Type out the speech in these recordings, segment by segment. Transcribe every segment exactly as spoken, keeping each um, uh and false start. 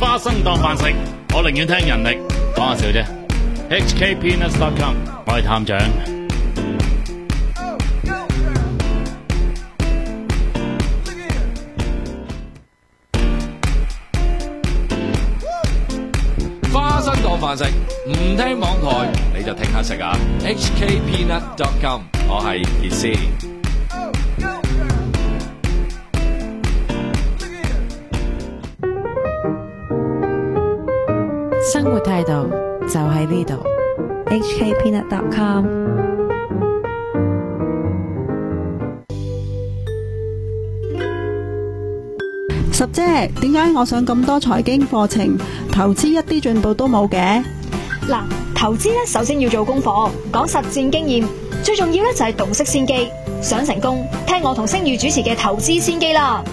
花生當飯食，我寧願聽人力，講下笑啫。H K Peanuts dot com， 我係探長。 花生當飯食，唔聽網台你就聽下食啊 ！H K Peanuts dot com， 我係傑斯。 生活態度就喺呢度 H K Peanuts dot com。 十姐，點解我上咁多財經課程，投資一啲進步都冇嘅？ 嗱，投資咧首先要做功課，講實戰經驗，最重要咧就係洞悉先機。想成功，聽我同星宇主持嘅投資先機啦。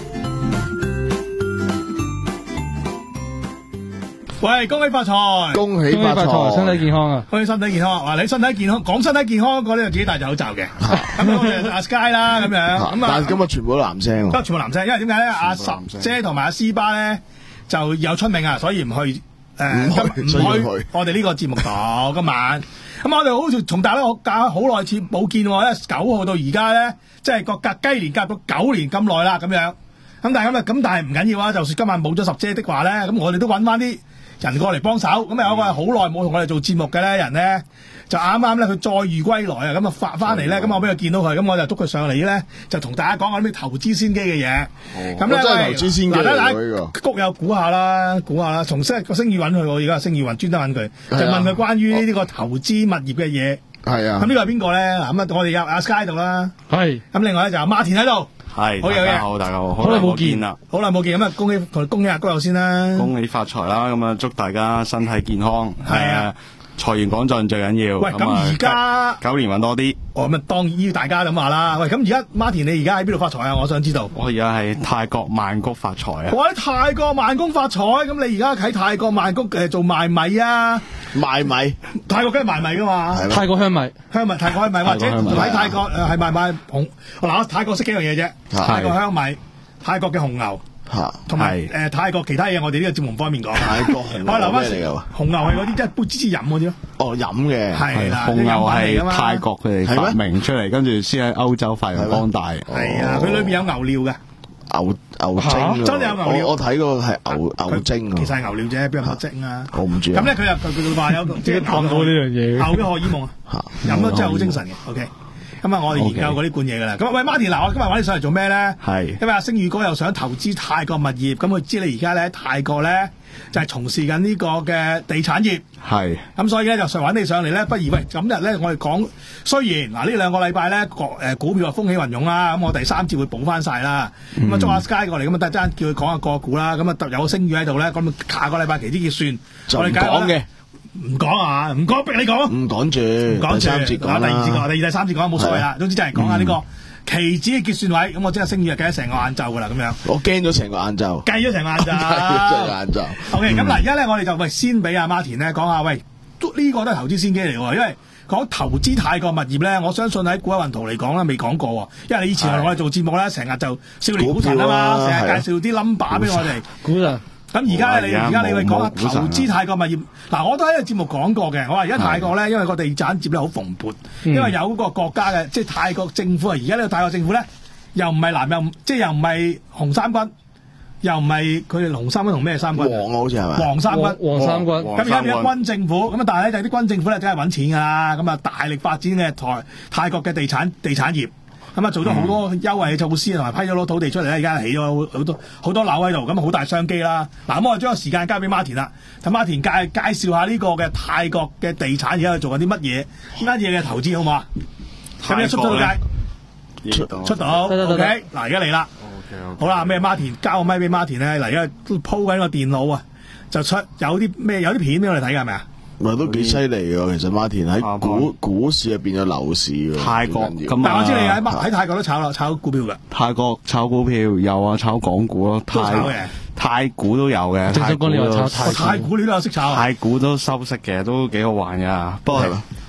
喂，恭喜發財！ 恭喜發財，身體健康啊！ 恭喜身體健康。話你身體健康，講身體健康嗰啲就自己戴住口罩嘅。咁我哋阿 Sky 啦，咁樣。咁但係今日全部都男聲喎。 都全部男聲，因為點解咧？阿十姐同埋阿斯巴咧就有出名啊，所以唔去誒，唔去唔去我哋呢個節目度今晚。咁我哋好似同大家我隔好耐次冇見喎，因為九號到而家咧，即係個隔雞年隔到九年咁耐啦，咁樣。咁但係咁啊，咁但係唔緊要啊。就算今晚冇咗十姐的話咧，咁我哋都揾翻啲人過嚟幫手，咁有個係好耐冇同我哋做節目嘅咧人咧，就啱啱咧佢再遇歸來啊，咁啊發翻嚟咧，咁我俾佢見到佢，咁我就捉佢上嚟咧，就同大家講下啲投資先機嘅嘢。咁咧， 真係投資先機嚟喎呢個。谷友估下啦，估下啦，從星個星宇揾佢，我而家星宇揾專登揾佢，就問佢關於呢個投資物業嘅嘢。 係啊。 咁呢個係邊個咧？嗱，咁啊，我哋有阿 Sky 度啦。係。咁另外咧就阿馬田喺度。 係， 好大家好，大家好，好耐冇見啦， 好耐冇見，咁啊，恭喜同恭喜阿高友先啦， 恭喜發財啦，咁啊，祝大家身體健康， 係啊， 財源廣進最緊要。 喂，咁而家九年揾多啲， 哦，咁啊，當然要大家咁話啦。喂，咁而家 Martin 你而家喺邊度發財啊？我想知道。 我而家喺泰國曼谷發財啊！ 我喺泰國曼谷發財，咁你而家喺泰國曼谷誒做賣米啊？ 賣米， 泰國梗係賣米噶嘛？ 泰國香米， 香米，泰國香米，或者喺泰國誒係賣賣紅。嗱，泰國識幾樣嘢啫？泰國香米、泰國嘅紅牛，同埋誒泰國其他嘢，我哋呢個節目唔方便講。 泰國紅牛係咩嚟㗎？ 紅牛係嗰啲即係杯支支飲嗰啲咯。 哦，飲嘅係啦， 紅牛係泰國佢哋發明出嚟，跟住先喺歐洲發揚光大。 係啊，佢裏邊有牛尿嘅。 牛牛精， 真係有牛尿。 我睇過係牛牛精， 其實係牛尿啫，邊有牛精啊？ 我唔知。 咁咧，佢又佢話有即係講到呢樣嘢， 牛嘅荷爾蒙啊，飲得真係好精神嘅。OK，咁啊，我哋研究過呢罐嘢噶啦。咁啊，喂，Martin，嗱，我今日揾你上嚟做咩咧？係因為阿星宇哥又想投資泰國物業，咁佢知你而家咧喺泰國咧就係從事緊呢個嘅地產業。係。咁所以咧就想揾你上嚟咧，不如喂，今日咧我哋講，雖然嗱呢兩個禮拜咧個誒股票啊風起雲湧啦，咁我第三節會補翻晒啦。咁啊捉阿 Sky 過嚟，咁啊突然間叫佢講下個股啦。咁啊有個星宇喺度咧，咁下個禮拜期啲結算，我哋講嘅。唔講啊，唔講逼你講， 唔講住， 唔講住， 第三節講啦， 第二節講，第二、第三節講冇所謂啦。總之就係講下呢個期指嘅結算位，咁我即係星宇啊計咗成個晏晝噶啦，咁樣。 我驚咗成個晏晝， 計咗成個晏晝， 成個晏晝。 OK，咁嗱，而家咧我哋就喂先俾阿 Martin 咧講下，喂呢個都係投資先機嚟喎，因為講投資泰國物業咧，我相信喺股海雲圖嚟講咧未講過喎，因為你以前我哋做節目咧，成日就少年股神啊嘛，成日介紹啲 number 俾我哋。股神。咁而家你而家你去講下投資泰國物業，嗱我都喺個節目講過嘅，我話而家泰國咧，因為個地產業咧好蓬勃，因為有嗰個國家嘅，即係泰國政府啊，而家呢個泰國政府咧，又唔係藍又即係又唔係紅三軍，又唔係佢哋紅三軍同咩三軍？黃好似係咪？ 黃三軍， 黃三軍。 咁而家變咗軍政府，咁啊但係咧就啲軍政府咧梗係揾錢㗎啦，咁啊大力發展嘅台泰國嘅地產地產業。咁啊，做咗好多優惠嘅措施，同埋批咗攞土地出嚟咧，而家起咗好多好多樓喺度，咁好大商機啦。嗱，咁我將個時間交俾 Martin 啦，同 Martin 介介紹下呢個嘅泰國嘅地產而家做緊啲乜嘢，乜嘢嘅投資好唔好啊？咁一出咗街，出出到 ，OK， 嗱，而家嚟啦，好啦，咩 Martin 交個咪俾 Martin 咧，嗱，而家都鋪緊個電腦啊，就出有啲咩有啲片俾我哋睇㗎，係咪啊？ 咪都幾犀利㗎，其實馬田喺股股市入邊嘅樓市㗎。 泰國咁， 但我知你喺喺泰國都炒啦，炒股票㗎。 泰國炒股票有啊，炒港股咯。 都炒嘅。 泰股都有嘅。 泰股你話炒泰股，泰股你都有識炒。 泰股都收息嘅，都幾好玩㗎。不過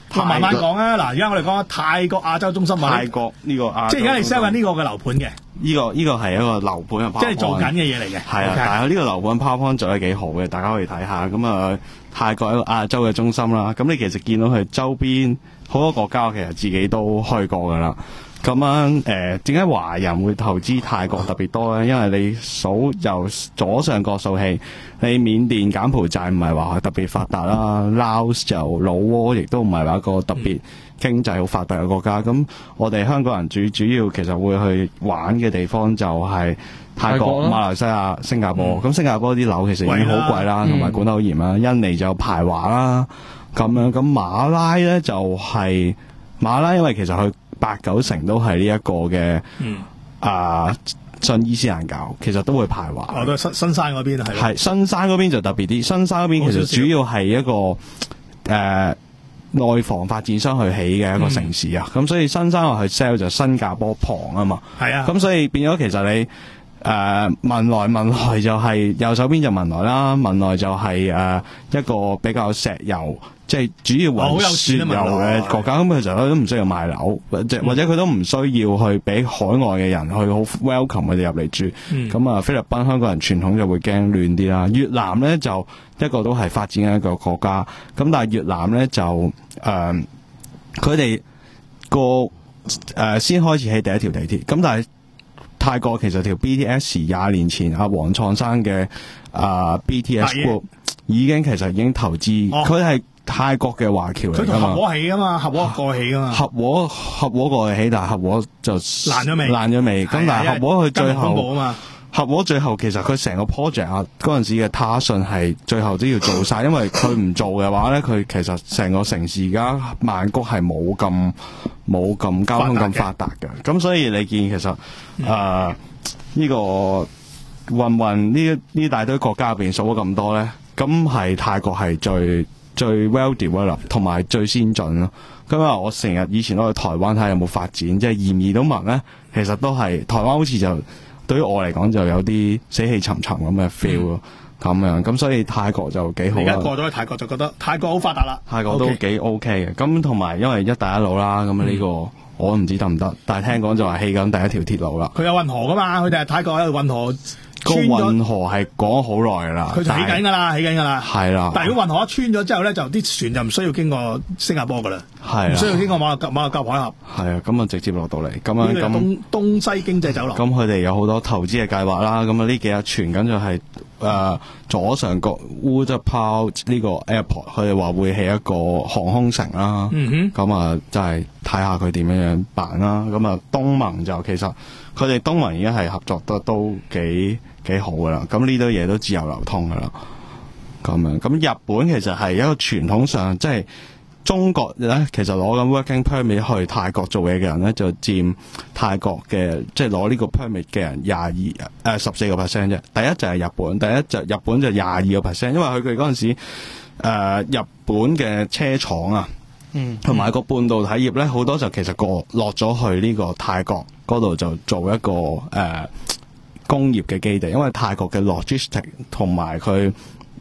我慢慢講啊！嗱，而家我哋講泰國亞洲中心泰國呢個亞洲中心， 即係而家你 sell 緊呢個嘅樓盤嘅。 呢、這個呢、這個係一個樓盤嘅 PowerPoint， 即係做緊嘅嘢嚟嘅。 係啊， okay. 但係呢個樓盤 PowerPoint 做得幾好嘅，大家可以睇下。咁啊，泰國一個亞洲嘅中心啦。咁你其實見到佢周邊好多國家，其實自己都去過噶啦。咁樣誒，點解華人會投資泰國特別多咧？因為你數由左上角數起，你緬甸、柬埔寨唔係話特別發達啦，拉斯就老撾，亦都唔係話一個特別經濟好發達嘅國家。咁我哋香港人最主要其實會去玩嘅地方就係泰國、馬來西亞、新加坡。咁、嗯、新加坡啲樓其實已經好貴啦，同埋管得好嚴啦。印尼就有排華啦，咁樣咁馬拉咧就係、是、馬拉，因為其實佢八九成都係呢一個嘅，嗯啊信伊斯蘭教，其實都會排華。 哦，都係新新山嗰邊係。 係新山嗰邊就特別啲，新山嗰邊其實主要係一個誒、呃、內房發展商去起嘅一個城市啊。咁、嗯、所以新山我去 sell 就新加坡旁啊嘛。係啊。咁所以變咗其實你誒、呃、文萊文萊就係、是、右手邊就文萊啦，文萊就係、是、誒、呃、一個比較石油。即係主要運輸油嘅國家，咁佢其實都唔需要賣樓，或者或者佢都唔需要去俾海外嘅人去好 welcome 佢哋入嚟住。咁、嗯、啊，菲律賓香港人傳統就會驚亂啲啦。越南咧就一個都係發展嘅一個國家，咁但係越南咧就誒，佢哋個誒先開始起第一條地鐵，咁但係泰國其實條 B T S 廿年前阿黃創山嘅啊 B T S Group 已經其實已經投資，佢、哦、係。泰國嘅華僑嚟㗎嘛，佢同合和起㗎嘛，合和過起㗎嘛，合和合和過起，但係合和就爛咗未？爛咗未？咁但係合和佢最後，合和最後其實佢成個 project 啊，嗰陣時嘅他信係最後都要做晒，因為佢唔做嘅話咧，佢其實成個城市而家曼谷係冇咁冇咁交通咁發達嘅，咁所以你見其實誒呢、嗯呃呢個混混呢呢大堆國家入邊數咗咁多咧，咁係泰國係最。最 well developed 同埋最先進咯。咁啊，我成日以前都去台灣睇下有冇發展，即係移唔移到民咧，其實都係台灣好似就對於我嚟講就有啲死氣沉沉咁嘅 feel 咯，咁樣咁所以泰國就幾好啦。而家過咗去泰國就覺得泰國好發達啦，泰國都幾 OK 嘅。咁同埋因為一帶一路啦，咁啊呢個我都唔知得唔得，但係聽講就話起緊第一條鐵路啦。佢有運河噶嘛？佢哋係泰國喺度運河。個運河係講咗好耐噶啦，佢就起緊噶啦，起緊噶啦，係啦。但係如果運河一穿咗之後咧，就啲船就唔需要經過新加坡噶啦，係唔需要經過馬六甲馬六甲海峽。係啊，咁啊直接落到嚟，咁樣咁東東西經濟走廊。咁佢哋有好多投資嘅計劃啦。咁啊呢幾日傳緊就係、是、誒、呃、左上角 Utapao 呢個 airport， 佢哋話會起一個航空城啦。嗯哼，咁啊就係睇下佢點樣樣辦啦。咁啊東盟就其實佢哋東盟而家係合作得都幾。幾好噶啦，咁呢堆嘢都自由流通噶啦，咁樣咁日本其實係一個傳統上即係中國咧，其實攞緊 working permit 去泰國做嘢嘅人咧，就佔泰國嘅即係攞呢個 permit 嘅人廿二誒十四個 percent 啫。第一就係日本，第一就日本就廿二個 percent，因為佢哋嗰陣時誒、呃、日本嘅車廠啊，嗯，同埋個半導體業咧，好多就其實過落咗去呢個泰國嗰度就做一個誒。呃工業嘅基地，因為泰國嘅 logistic 同埋佢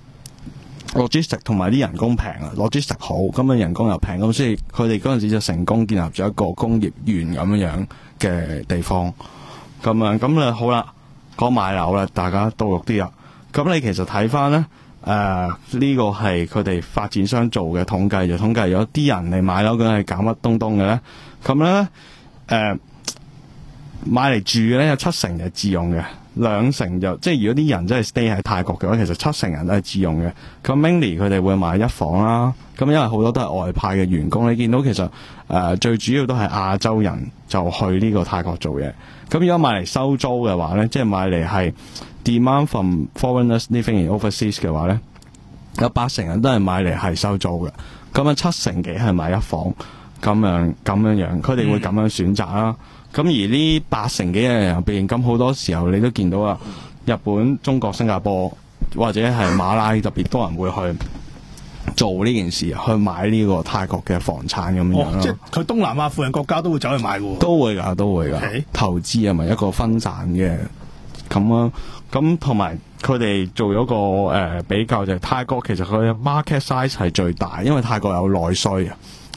logistic 同埋啲人工平啊 ，logistic 好，咁樣人工又平，咁所以佢哋嗰陣時就成功建立咗一個工業園咁樣樣嘅地方。咁樣咁啊好啦，講買樓啦，大家到肉啲啦。咁你其實睇翻咧，誒、呃、呢、呢個係佢哋發展商做嘅統計，就統計咗啲人嚟買樓究竟係搞乜東東嘅咧。咁咧誒買嚟住嘅咧有七成就係自用嘅。兩成就即係如果啲人真係 stay 喺泰國嘅話，其實七成人都係自用嘅。咁 mainly 佢哋會買一房啦。咁因為好多都係外派嘅員工，你見到其實誒、呃、最主要都係亞洲人就去呢個泰國做嘢。咁如果買嚟收租嘅話咧，即係買嚟係 demand from foreigners living in overseas 嘅話咧，有八成人都係買嚟係收租嘅。咁啊七成幾係買一房咁樣咁樣樣，佢哋會咁樣選擇啦。咁、嗯、而呢八成幾嘅人入邊，咁好多時候你都見到啊，日本、中國、新加坡或者係馬拉特別多人會去做呢件事，去買呢個泰國嘅房產咁樣咯、哦。即係佢東南亞附近國家都會走去買喎。都會㗎，都會㗎。Okay. 投資係咪一個分散嘅咁啊？咁同埋佢哋做咗個誒、呃、比較就係泰國其實佢嘅 market size 係最大，因為泰國有內需啊。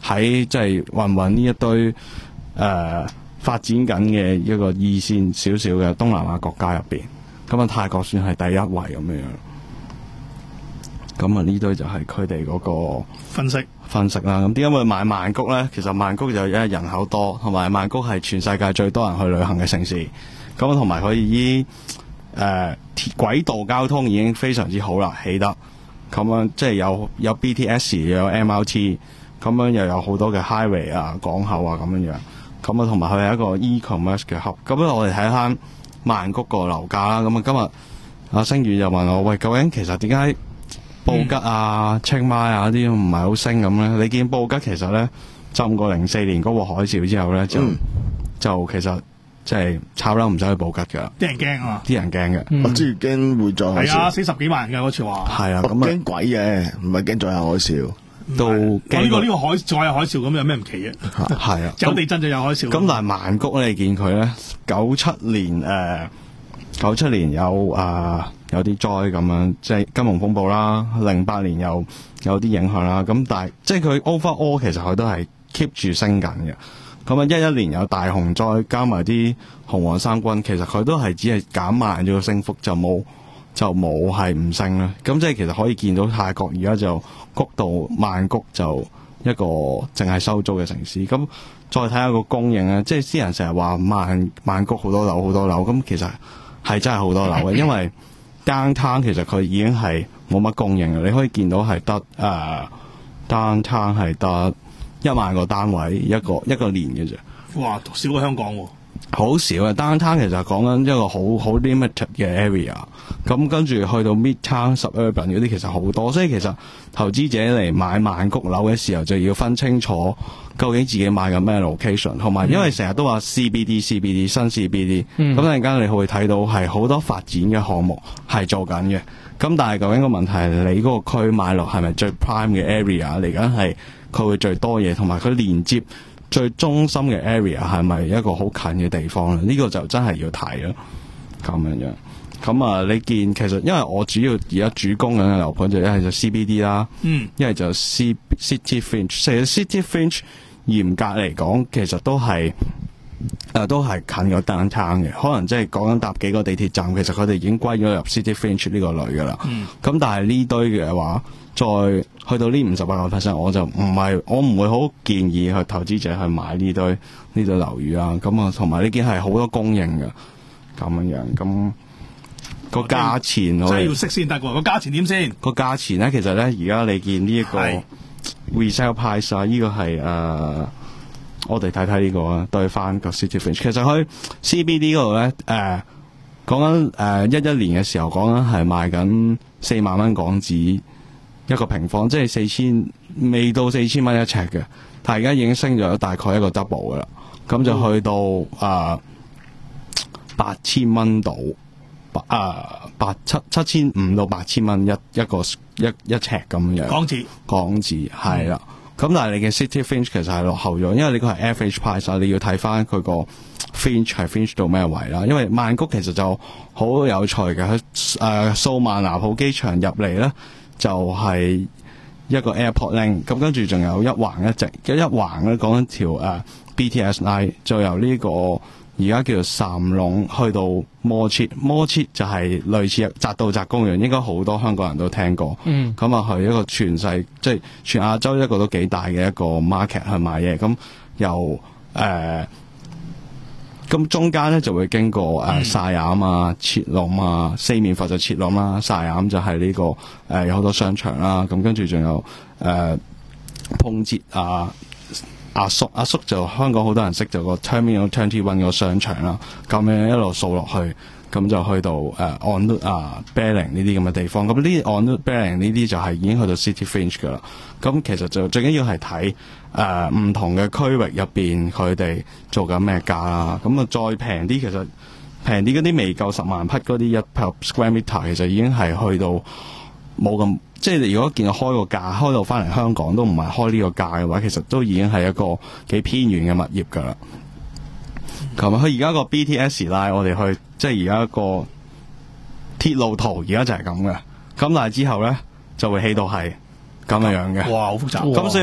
喺即係混混呢一堆誒、呃、發展緊嘅一個二線少少嘅東南亞國家入邊，咁啊泰國算係第一位咁樣樣。咁啊呢堆就係佢哋嗰個分析分析啦。咁點解會買曼谷咧？其實曼谷就因為人口多，同埋曼谷係全世界最多人去旅行嘅城市。咁同埋佢依誒軌道交通已經非常之好啦，起得咁樣即係有有 B T S 又有 M R T， 咁樣又有好多嘅 highway 啊、港口啊咁樣樣。咁啊同埋佢係一個 e-commerce 嘅 hub。咁我哋睇下曼谷個樓價啦。咁啊今日阿星宇就問我：喂，究竟其實點解布吉啊、清邁啊啲唔係好升咁咧？你見布吉其實咧浸過零四年嗰個海嘯之後咧，就、嗯、就其實即係炒樓唔使去布吉噶， 啲人驚啊！ 啲人驚嘅， 我知驚會再海嘯。 係啊，死十幾萬人嘅嗰次話。 係啊，咁啊驚鬼嘅，唔係驚再有海嘯。 都我呢、這個呢、這個海再有海嘯咁有咩唔奇嘅？ 係啊， 有地震就有海嘯。 咁但係曼谷咧，你見佢咧九七年誒九七年有啊。呃有啲災咁樣，即係金融風暴啦。零八年又有啲影響啦。咁但係即係佢 overall 其實佢都係 keep 住升緊嘅。咁啊，一一年有大洪災，加埋啲紅黃衫軍，其實佢都係只係減慢咗個升幅，就冇就冇係唔升啦。咁即係其實可以見到泰國而家就谷到曼谷就一個淨係收租嘅城市。咁再睇下個供應咧，即係啲人成日話曼曼谷好多樓好多樓，咁其實係真係好多樓嘅，因為downtown 其實佢已經係冇乜供應嘅，你可以見到係得誒 downtown 係得一萬個單位一個一個年嘅啫。 哇，少過香港喎、哦！ 好少啊 downtown 其實講緊一個好好 limited 嘅 area， 咁跟住去到 midtown suburban 嗰啲其實好多，所以其實投資者嚟買曼谷樓嘅時候就要分清楚究竟自己買緊咩 location， 同埋因為成日都話 C B D C B D 新 C B D， 咁陣間你會睇到係好多發展嘅項目係做緊嘅，咁但係究竟個問題係你嗰個區買落係咪最 prime 嘅 area 嚟緊，係佢會最多嘢，同埋佢連接最中心嘅 area 係咪一個好近嘅地方咧？呢、這個就真係要睇咯，咁樣樣。咁啊，你見其實因為我主要而家主攻緊嘅樓盤就一係就 C B D 啦，嗯，一係就 C City Fringe。其實 City Fringe 嚴格嚟講，其實都係誒、呃、都係近個 downtown 嘅，可能即係講緊搭幾個地鐵站，其實佢哋已經歸咗入 City Fringe 呢個類噶啦。嗯，咁但係呢堆嘅話，再去到呢五十八個 percent， 我就唔係，我唔會好建議去投資者去買呢堆呢堆樓宇啊。咁啊，同埋呢件係好多供應嘅咁樣樣。咁個價錢我真係要識先得喎。個價錢點先？ 個價錢咧，其實咧而家你見呢一個 resale price 啊，呢個係誒、呃，我哋睇睇呢個啊，對翻個 City Fringe。其實佢 C B D 嗰度咧誒，講緊誒一一年嘅時候講緊係賣緊四萬蚊港紙一個平方，即係四千未到四千蚊一尺嘅，但係而家已經升咗大概一個 double 噶啦，咁就去到誒八千蚊到，八誒八七七千五到八千蚊一一個一一尺咁樣。 港紙港紙係啦，咁、嗯、但係你嘅 City Fringe 其實係落後咗，因為你個係 average price 啊，你要睇翻佢個 Fringe 係 Fringe 到咩位啦。因為曼谷其實就好有趣嘅，佢誒素萬拿普機場入嚟咧。就係一個 airport link， 咁跟住仲有一橫一直，一橫咧講緊條誒 B T S line， 就由呢個而家叫做sam龍去到 Mall Cheat，Mall Cheat 就係類似扎道澤公園，應該好多香港人都聽過。嗯，咁啊係一個全世即係全亞洲一個都幾大嘅一個 market 去買嘢，咁由誒。呃咁中間咧就會經過誒薩雅啊、切隆啊，四面佛就切隆啦，薩雅就係呢、這個誒、呃、有好多商場啦。咁跟住仲有誒碰捷啊、阿叔阿叔就香港好多人識就個 Terminal Twenty One 個商場啦。咁樣一路掃落去，咁就去到誒 On Route 啊、Bering 呢啲咁嘅地方。咁呢啲 On Route Bering 呢啲就係已經去到 City Fringe 噶啦。咁其實就最緊要係睇。誒、呃、唔同嘅區域入邊，佢哋做緊咩價啦？咁啊，再平啲，其實平啲嗰啲未夠十萬匹嗰啲一 per square meter，其實已經係去到冇咁，即係你如果見到開個價，開到翻嚟香港都唔係開呢個價嘅話，其實都已經係一個幾偏遠嘅物業㗎啦。咁佢而家個 B T S line， 我哋去即係而家個鐵路圖，而家就係咁嘅。咁但係之後咧就會起到係咁嘅樣嘅。 哇，好複雜。 咁所以咧。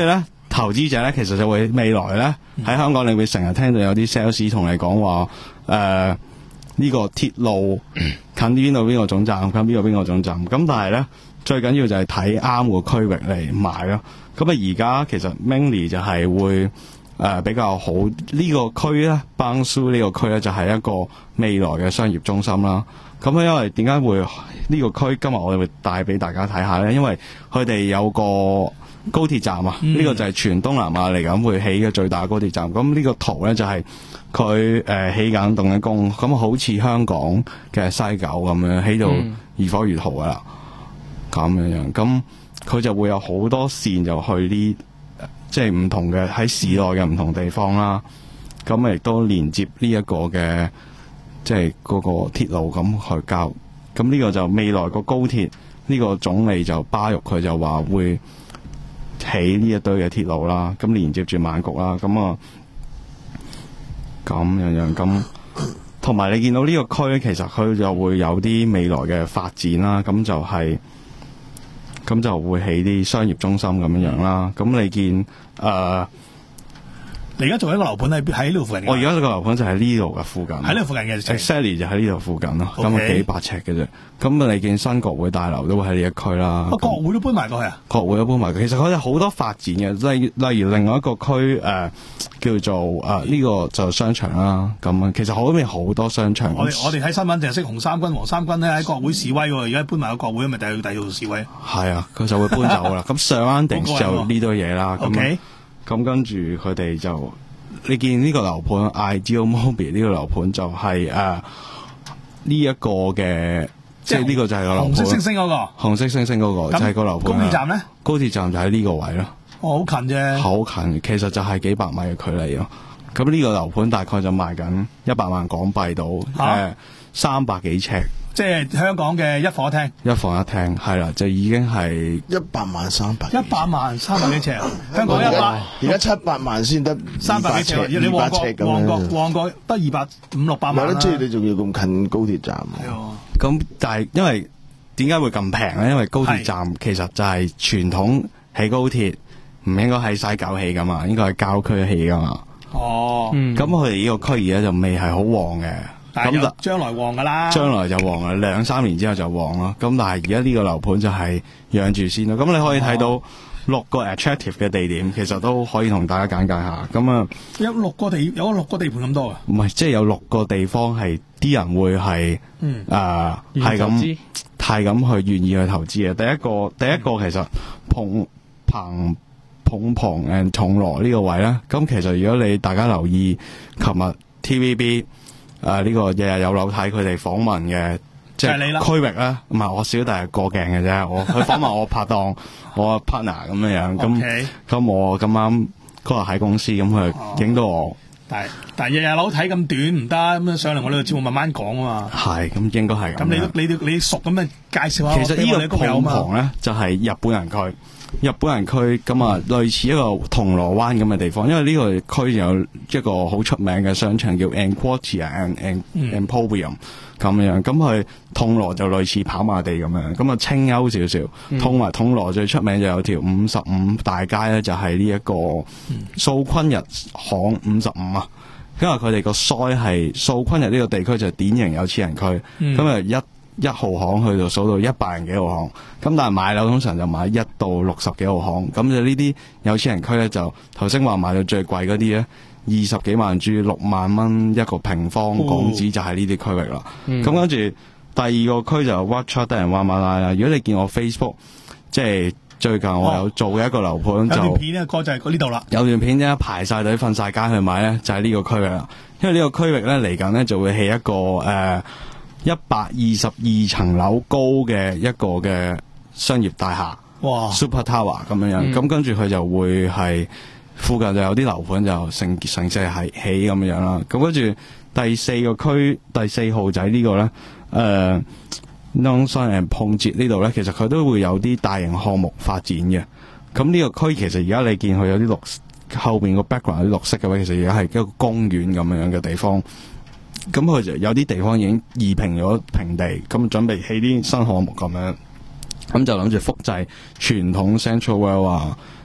投資者咧，其實就會未來咧喺香港，你會成日聽到有啲 sales 同你講話，誒、呃、呢、這個鐵路近邊度邊個總站，近邊個邊個總站。咁但係咧，最緊要就係睇啱個區域嚟買咯。咁啊，而家其實 mainly 就係會誒、呃、比較好、這個、呢個區咧 Bangsu 呢個區咧就係、是、一個未來嘅商業中心啦。咁因為點解會呢個區今日我哋會帶俾大家睇下咧？因為佢哋有個高鐵站啊，呢、嗯、個就係全東南亞嚟緊會起嘅最大高鐵站。咁呢個圖咧就係佢誒起緊動緊工，咁好似香港嘅西九咁樣起到如火如荼噶啦，咁、嗯、樣樣。咁佢就會有好多線就去呢，即係唔同嘅喺市內嘅唔同地方啦。咁亦都連接呢一個嘅即係嗰個鐵路咁去交。咁呢個就未來個高鐵呢、這個總理就巴育佢就話會起呢一堆嘅鐵路啦，咁連接住曼谷啦，咁啊咁樣樣咁，同埋你見到呢個區其實佢就會有啲未來嘅發展啦，咁就係、是、咁就會起啲商業中心咁樣樣啦。咁你見誒、呃， 你而家做一個樓盤喺喺呢度附近？ 我而家個樓盤就喺呢度嘅附近， 喺呢度附近嘅 exactly 就喺呢度附近咯，咁、okay. 啊幾百尺嘅啫。咁你見新國會大樓都會喺呢一區啦。 啊，國會都搬埋過去啊？ 國會都搬埋，其實佢哋好多發展嘅，例例如另外一個區誒、呃、叫做誒呢、呃這個就商場啦。咁啊，其實嗰邊好多商場。 我哋我哋睇新聞淨係識紅三軍、黃三軍咧喺國會示威喎，而家搬埋個國會，咪第二第二度示威。 係啊，佢就會搬走噶啦。咁上安定就呢堆嘢啦。咁咁、okay. 跟住佢哋就。你見呢個樓盤 Ideal Mobile 呢個樓盤就係誒呢一個嘅，即係呢個就係個樓盤。紅色星星嗰、那個，紅色星星嗰、那個就係、是、個樓盤。高鐵站咧？高鐵站就喺呢個位咯。 哦，好近啫。好近，其實就係幾百米嘅距離咯。咁呢個樓盤大概就賣緊一百萬港幣到，誒三百幾尺。 即係香港嘅一房一廳， 一房一廳係啦，就已經係一百萬三百， 一百萬三百幾尺，香港一百， 而家七百萬先得三百幾尺，你旺角旺角旺角得二百五六百萬啦。 即係你仲要咁近高鐵站。 係咁但係因為點解會咁平咧？因為高鐵站其實就係傳統起高鐵唔應該喺西九起噶嘛，應該係郊區起噶嘛。 哦， 咁佢哋呢個區而家就未係好旺嘅。 咁就將來旺噶啦， 將來就旺啦，兩三年之後就旺啦。咁但係而家呢個樓盤就係養住先咯。咁你可以睇到六個 attractive 嘅地點，其實都可以同大家簡介下。咁啊， 有六個地，有六個地盤咁多啊？ 唔係，即係有六個地方係啲人會係誒係咁係咁去願意去投資嘅。第一個第一個其實碰棚碰棚誒銅鑼呢個位咧。咁其實如果你大家留意，琴日 T V B。誒、呃，呢、這個日日有樓睇佢哋訪問嘅，即係區域咧，唔係我小弟係過鏡嘅啫，我去訪問我拍檔，我 partner 咁樣樣，咁咁、okay. 我咁啱嗰日喺公司，咁佢影到我。哦、但係但係日日樓睇咁短唔得，咁上嚟我呢個節目慢慢講啊嘛。係，咁應該係。咁你你你熟咁樣介紹下。其實呢個碰棚咧就係、是、日本人區。日本人區咁啊，類似一個銅鑼灣咁嘅地方，因為呢個區有一個好出名嘅商場叫 Enquatia and and Emporium 咁樣，咁佢銅鑼就類似跑馬地咁樣，咁啊清幽少少。同埋銅鑼最出名就有條五十五大街咧，就係呢一個素坤日巷五十五啊，因為佢哋個腮係素坤日呢個地區就係典型有錢人區，咁、嗯、啊一。一號行去到數到一百人幾號行，咁但係買樓通常就買一到六十幾號行，咁就呢啲有錢人區咧，就頭先話買到最貴嗰啲咧，二十幾萬至六萬蚊一個平方港紙就係呢啲區域啦。咁、嗯、跟住第二個區就 Wat 得人話馬拉啦。如果你見我 Facebook， 即係最近我有做嘅一個樓盤、哦，就有段片咧，哥就係呢度啦。有段片咧排晒隊瞓晒街去買咧，就係、是、呢個區域啦。因為呢個區域咧嚟緊咧就會起一個誒。呃一百二十二層樓高嘅一個嘅商業大廈，哇 Super Tower 咁樣樣，咁、嗯、跟住佢就會係附近就有啲樓盤就成成隻係起咁樣樣啦。咁跟住第四個區第四號仔呢個咧，誒 Nongsan and 碰捷呢度咧，其實佢都會有啲大型項目發展嘅。咁呢個區其實而家你見佢有啲綠後邊個 background 有啲綠色嘅話，其實而家係一個公園咁樣樣嘅地方。咁佢就有啲地方已經移平咗平地，咁準備起啲新項目咁樣，咁就諗住複製傳統 Central World 啊，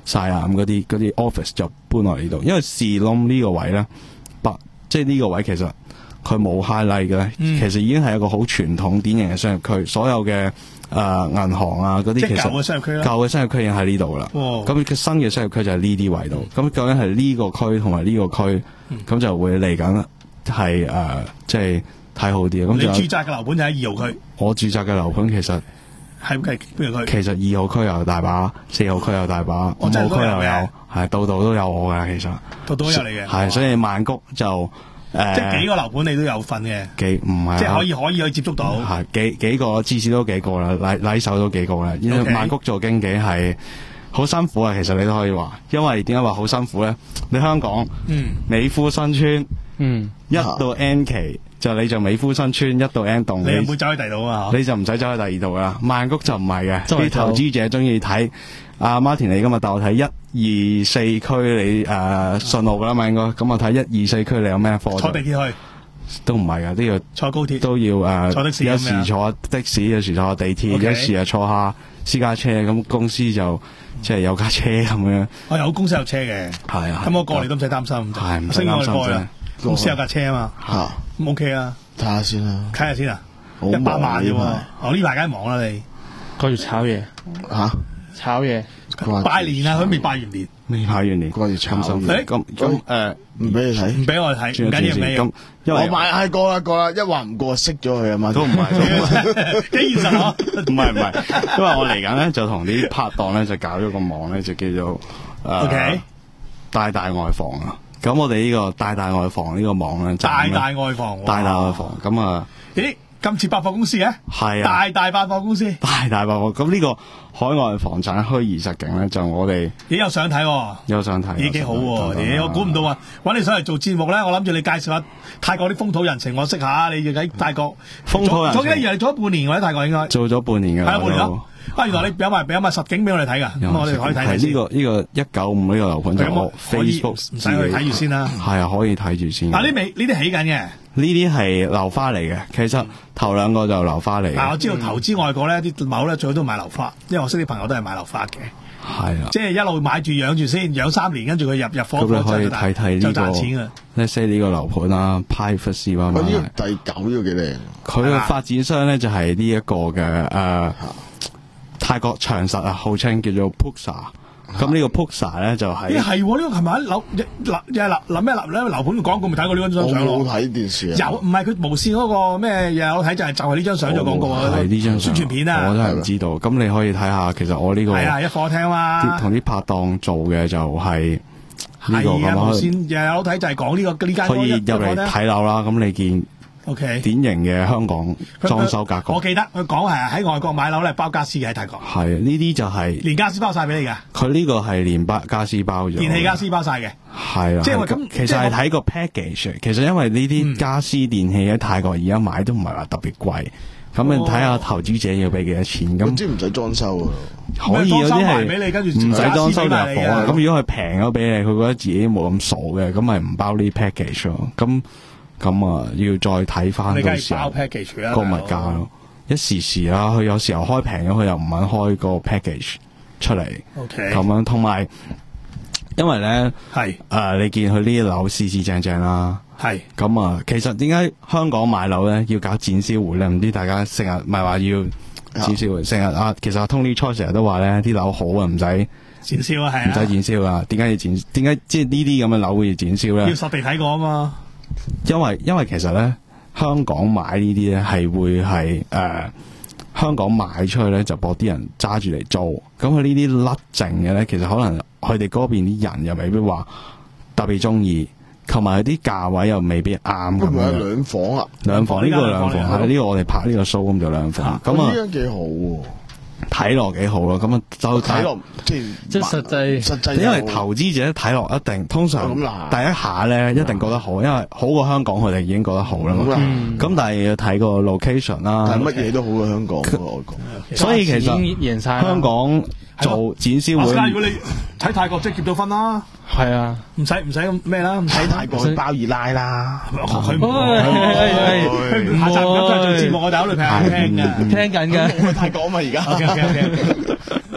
晒啊，咁嗰啲嗰啲 office 就搬落嚟呢度，因為士窿呢個位咧，不即係呢個位其實佢冇 highlight 嘅咧， 嗯、 其實已經係一個好傳統典型嘅商業區，所有嘅誒銀行啊嗰啲其實舊嘅商業區啦， 舊嘅商業區已經喺呢度啦。咁佢新嘅商業區就係呢啲位度。咁、嗯、究竟係呢個區同埋呢個區，咁、嗯、就會嚟緊係誒即係睇好啲。咁你住宅嘅樓盤就喺二號區。 我住宅嘅樓盤其實。 係係邊個區？ 其實二號區又大把，四號區又大把，五號區又有，係度度都有我㗎。其實度度都有你嘅， 係所以曼谷就誒， 即係幾個樓盤你都有份嘅， 幾唔係， 即係可以可以去接觸到， 係幾幾個至少都幾個啦，禮禮手都幾個啦。因為曼谷做經紀係好辛苦啊，其實你都可以話，因為點解話好辛苦咧？你香港嗯美孚新村嗯一到 N 期。就你就美孚新村一到 N 棟， 你唔會走去第二度啊？ 你就唔使走去第二度啦。曼谷就唔係嘅，啲投資者中意睇阿 Martin 你今日帶我睇一二四區你誒、呃、順路噶啦嘛，應該咁我睇一二四區你有咩貨？ 坐地鐵去都唔係噶，都要坐高鐵都要誒、呃， 坐的士有時坐的士，有時坐地鐵， Okay. 有時又坐下私家車，咁公司就即係有架車咁樣。 我有公司有車嘅，係啊，咁我過嚟都唔使擔心， 係唔使擔心啫。 公司有架車啊嘛，嚇咁 OK 啊。 睇下先啦， 睇下先啊，一百萬啫喎！我呢排梗係忙啦，你掛住炒嘢嚇， 炒嘢拜年啊，佢未拜完年， 未拜完年， 掛住炒嘢。 咁咁誒，唔俾你睇， 唔俾我睇，唔緊要，唔緊要。 咁因為我買係過啦過啦，一話唔過熄咗佢啊嘛， 都唔係， 幾現實啊！ 唔係唔係，因為我嚟緊咧就同啲拍檔咧就搞咗個網咧，就叫做誒大大外房啊。咁我哋呢個大大外房呢個網咧， 大大外房， 大大外房咁啊！ 咦，咁似百貨公司嘅？係啊，大大百貨公司， 大大百貨。咁呢個海外房產虛擬實境咧，就我哋咦有相睇， 有相睇， 咦幾好喎！咦，我估唔到啊！揾你上嚟做節目咧，我諗住你介紹下泰國啲風土人情，我識下。你喺泰國風土人情， 做幾多年？做咗半年喎喺泰國應該。 做咗半年㗎。係啊，半年咯。 啊！原來你有埋有埋實景俾我哋睇㗎，咁我哋可以睇睇先。 呢個呢個一九五呢個樓盤就我 Facebook 唔使去睇住先啦。 係啊，可以睇住先。 嗱，呢未呢啲起緊嘅， 呢啲係樓花嚟嘅。其實頭兩個就樓花嚟嘅。 嗱，我知道投資外國咧，啲樓咧最好都買樓花，因為我識啲朋友都係買樓花嘅。 係啊， 即係一路買住養住先，養三年，跟住佢入入伙咁你可以睇睇呢個， 就賺錢啊 ！Let's say 呢個樓盤啦 ，Privacy 啊嘛。 呢個第九呢個幾靚。 佢嘅發展商咧就係呢一個嘅誒。泰國長實啊，號稱叫做 Puxa， 咁呢個 Puxa 咧就係，咦係呢個係咪樓樓又樓樓咩樓咧樓盤嘅廣告咪睇過呢張相咯？ 我冇睇電視啊， 有唔係佢無線嗰個咩又有睇就係就係呢張相做廣告啊， 係呢張宣傳片啊， 我都係唔知道。咁你可以睇下，其實我呢個係啊一課廳嘛， 同啲拍檔做嘅就係呢個係啊咁無線又有睇就係講呢個呢間可以入嚟睇樓啦。咁你見？ O K， 典型嘅香港裝修格局。 我記得佢講係喺外國買樓咧包家私嘅喺泰國。 係啊，呢啲就係、是、 連家私包晒俾你㗎。佢呢個係連包家私包咗。 電器家私包晒嘅。係啊。即係咁， 其實係睇個 package。其實因為呢啲家私電器喺泰國而家買都唔係話特別貴。咁、嗯、你睇下投資者要俾幾多錢？咁即係唔使裝修啊？ 可以有啲係唔使裝修入伙。咁如果佢平咗俾你，佢覺得自己冇咁傻嘅，咁咪唔包呢 package 咯。咁咁啊，要再睇翻到時候個物價咯。一時時啦，佢有時候開平咗，佢又唔肯開個 package 出嚟。OK，咁樣同埋，因為咧係誒，你見佢呢啲樓四四正正啦。係咁啊，其實點解香港買樓咧要搞展銷會咧？唔知大家成日咪話要展銷會，成日啊，其實 Tony Choi 成日都話咧，啲樓好啊，唔使展銷啊，係唔使展銷啊？點解要展？點解即係呢啲咁嘅樓會要展銷咧？要實地睇過啊嘛。因為因為其實咧，香港買呢啲咧係會係誒、呃、香港買出去咧就博啲人揸住嚟租，咁佢呢啲甩剩嘅咧，其實可能佢哋嗰邊啲人又未必話特別中意，同埋啲價位又未必啱咁樣。兩房啊，兩房呢、呢個兩房係呢、呢個我哋拍呢個 show 咁就兩房，咁啊呢樣幾好喎。睇落幾好咯，咁啊就睇落即係即係實際實際，因為投資者睇落一定通常第一下咧一定覺得好，因為好過香港佢哋已經覺得好啦嘛。咁、嗯、但係要睇個 location 啦，但係乜嘢都好過香港嘅外國，所以其實香港做展銷會，如果你睇泰國即係結到婚啦。係啊，唔使唔使咁咩啦，唔使泰國去包二奶啦。佢唔會，下集咁佢做節目，我哋考慮平聽嘅，聽緊嘅。我去泰國啊嘛，而家。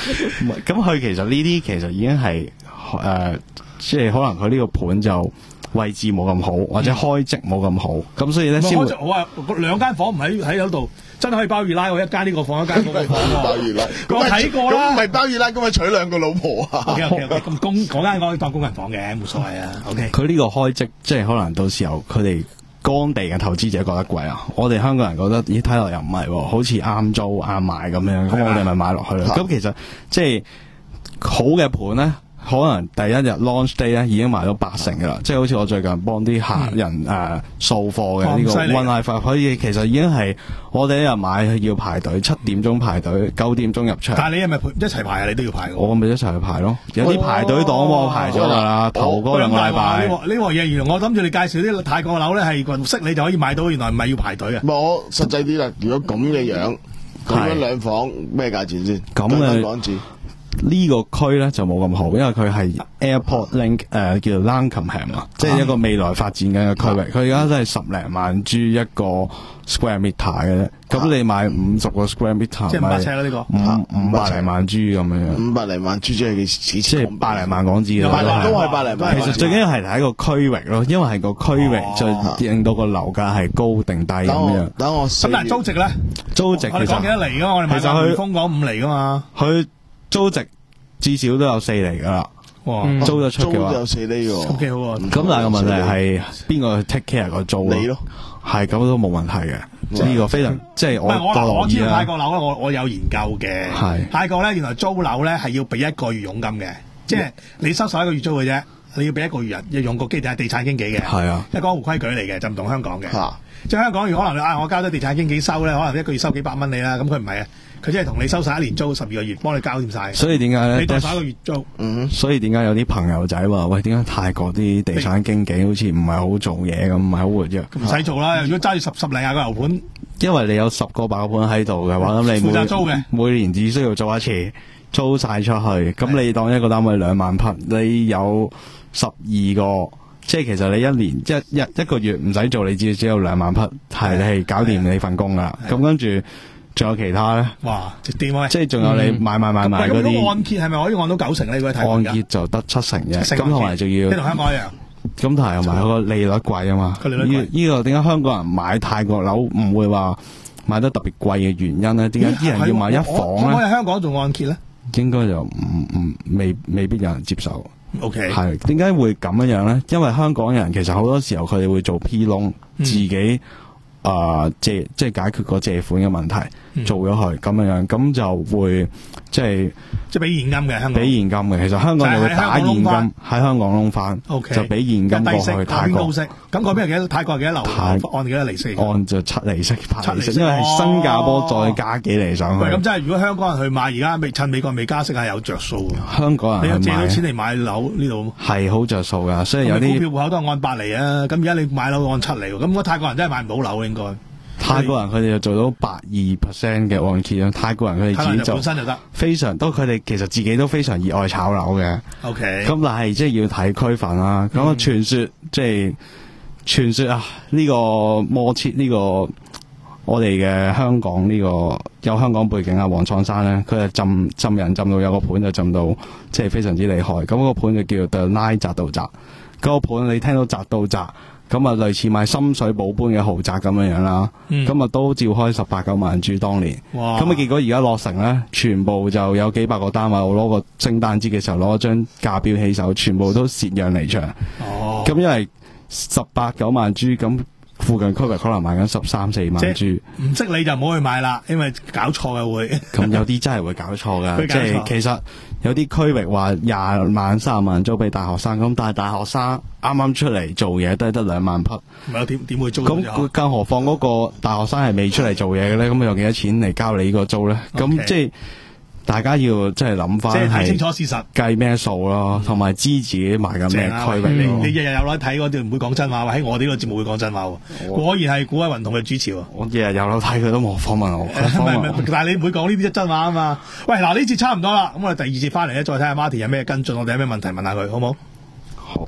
唔係咁佢其實呢啲其實已經係誒、呃，即係可能佢呢個盤就位置冇咁好，或者開積冇咁好，咁、嗯、所以咧先會。 我話兩間房唔喺喺嗰度，真係可以包二奶喎，一間呢個房，一間嗰個房喎。 包二奶， 我睇過啦。 咁唔係包二奶，咁咪娶兩個老婆啊 ？OK OK OK，咁公嗰間可以當工人房嘅，冇所謂啊。OK。 佢呢個開積即係可能到時候佢哋乾地嘅投資者覺得貴啊，我哋香港人覺得咦睇落又唔係喎，好似啱租啱買咁樣，咁我哋咪買落去咯。咁其實即係好嘅盤咧。可能第一日 launch day 咧已經賣咗八成噶啦，即係好似我最近幫啲客人誒掃貨嘅呢個 One Life， 可以其實已經係我哋一日買要排隊，七點鐘排隊，九點鐘入場。 但係你係咪一齊排啊？你都要排㗎？ 我咪一齊去排咯，有啲排隊檔我排咗㗎啦，頭嗰兩個禮拜。 呢呢個嘢原來我諗住你介紹啲泰國樓咧係識你就可以買到，原來唔係要排隊啊。 我實際啲啦，如果咁嘅樣，咁樣兩房咩價錢先？ 咁嘅港紙。呢個區咧就冇咁好，因為佢係 Airport Link 誒、呃、叫做 Lankenham 啊，即係一個未來發展緊嘅區域。佢而家真係十零萬 G 一個 square meter 嘅啫。咁、啊、你買五十個 square meter， 即係五百尺啦呢個， 五五百零萬 G 咁樣。 五百零萬 G 即係幾幾即係百零萬港紙啦。 都係百零萬。 其實最緊要係睇個區域咯，因為係個區域就令到個樓價係高定低咁樣。 等我咁但係租值咧？ 租值其實我哋講幾多厘噶嘛？我哋買個匯豐講五厘噶嘛？ 佢租值至少都有四厘噶啦， 嗯、 租得出嘅話， 租有四厘喎， 咁幾好啊！ 咁但係個問題係邊個去 take care 個租？ 你咯， 係咁都冇問題嘅。呢個非常即係我我我知道泰國樓咧，我我有研究嘅。 係泰國咧，原來租樓咧係要俾一個月佣金嘅，即係你收十一個月租嘅啫，你要俾一個月人要用個基地係地產經紀嘅。 係啊， 即係江湖規矩嚟嘅，就唔同香港嘅。 啊、 即係香港，如果可能啊，我交咗地產經紀收咧，可能一個月收幾百蚊你啦，咁佢唔係啊。佢即係同你收晒一年租十二個月，幫你交掂晒。 所以點解咧？ 你當十一個月租。 嗯。所以點解有啲朋友仔話：喂，點解泰國啲地產經紀好似唔係好做嘢咁，唔係好活躍？ 唔使做啦，如果揸住十十零廿個樓盤， 因為你有十個八個盤喺度嘅話，咁你負責租嘅， 每年只需要做一次，租晒出去。咁你當一個單位兩萬匹，你有十二個，即係其實你一年一一一個月唔使做，你只只有兩萬匹，係你係搞掂你份工噶。咁跟住。仲有其他咧？ 哇！直掂啊！ 即係仲有你買買買買嗰啲。 咁按揭係咪可以按到九成咧？如果睇按揭就得七成啫。咁同埋仲要。 即係同香港一樣。 咁同埋同埋個利率貴啊嘛。 個利率貴。 呢個點解香港人買泰國樓唔會話買得特別貴嘅原因咧？點解啲人要買一房咧？ 可唔可以喺香港做按揭咧？ 應該就唔唔未未必有人接受。 O K。 係點解會咁樣樣咧？因為香港人其實好多時候佢哋會做 P loan，自己。啊、呃，借即係解決個借款嘅問題，嗯、做咗佢咁樣樣，咁就會即係即係俾現金嘅香港， 俾現金嘅。其實香港就會打現金喺香港窿翻，就俾現金過去泰國。 咁嗰邊係幾多？泰國係幾多樓？按幾多利息？ 按就七厘息，七厘息，因為係新加坡再加幾厘上去。 咁即係如果香港人去買，而家未趁美國未加息係有着數。 香港人你借到錢嚟買樓呢度係好着數㗎，所以有啲股票戶口都係按八厘啊。咁而家你買樓按七厘，咁我泰國人真係買唔到樓應該。 泰國人佢哋就做到百二 percent 嘅按揭咯。泰國人佢哋自己就本身就得，非常都佢哋其實自己都非常熱愛炒樓嘅。 O K， 咁但係即係要睇區份啦。咁啊傳說即係傳說啊，呢、這個摩切呢個我哋嘅香港呢、這個有香港背景啊，黃創山咧，佢係浸浸人浸到有個盤就浸到即係非常之厲害。咁、那個盤就叫 The Line 宅到宅。嗰、那個盤你聽到宅到宅。咁啊，類似買深水埗般嘅豪宅咁樣樣啦，咁啊、嗯、都照開十八九萬注當年，咁啊結果而家落成咧，全部就有幾百個單位，我攞個聖誕節嘅時候攞張價標起手，全部都蝕讓離場。哦，咁因為十八九萬注，咁附近區域可能賣緊十三四萬注， 唔識你就唔好去買啦，因為搞錯嘅會。 咁有啲真係會搞錯噶，即係其實有啲區域話廿萬、三十萬租俾大學生，咁但係大學生啱啱出嚟做嘢都係得兩萬匹， 唔係點點會租？ 咁更何況嗰個大學生係未出嚟做嘢嘅咧，咁用幾多錢嚟交你呢個租咧？咁、okay. 即係大家要即係諗翻， 即係睇清楚事實， 計咩數咯，同埋知自己買緊咩區域。 你你日日有得睇嗰啲唔會講真話，喺我哋呢個節目會講真話喎。果然係古威雲同嘅主持喎。 我日日有得睇佢都冇訪問我， 但係你唔會講呢啲真話啊嘛。喂，嗱呢節差唔多啦，咁我哋第二節翻嚟咧，再睇下 Martin 有咩跟進，我哋有咩問題問下佢，好唔好？ 好。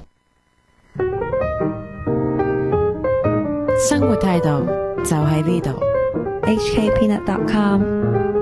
生活態度就喺呢度。 H K Peanut dot com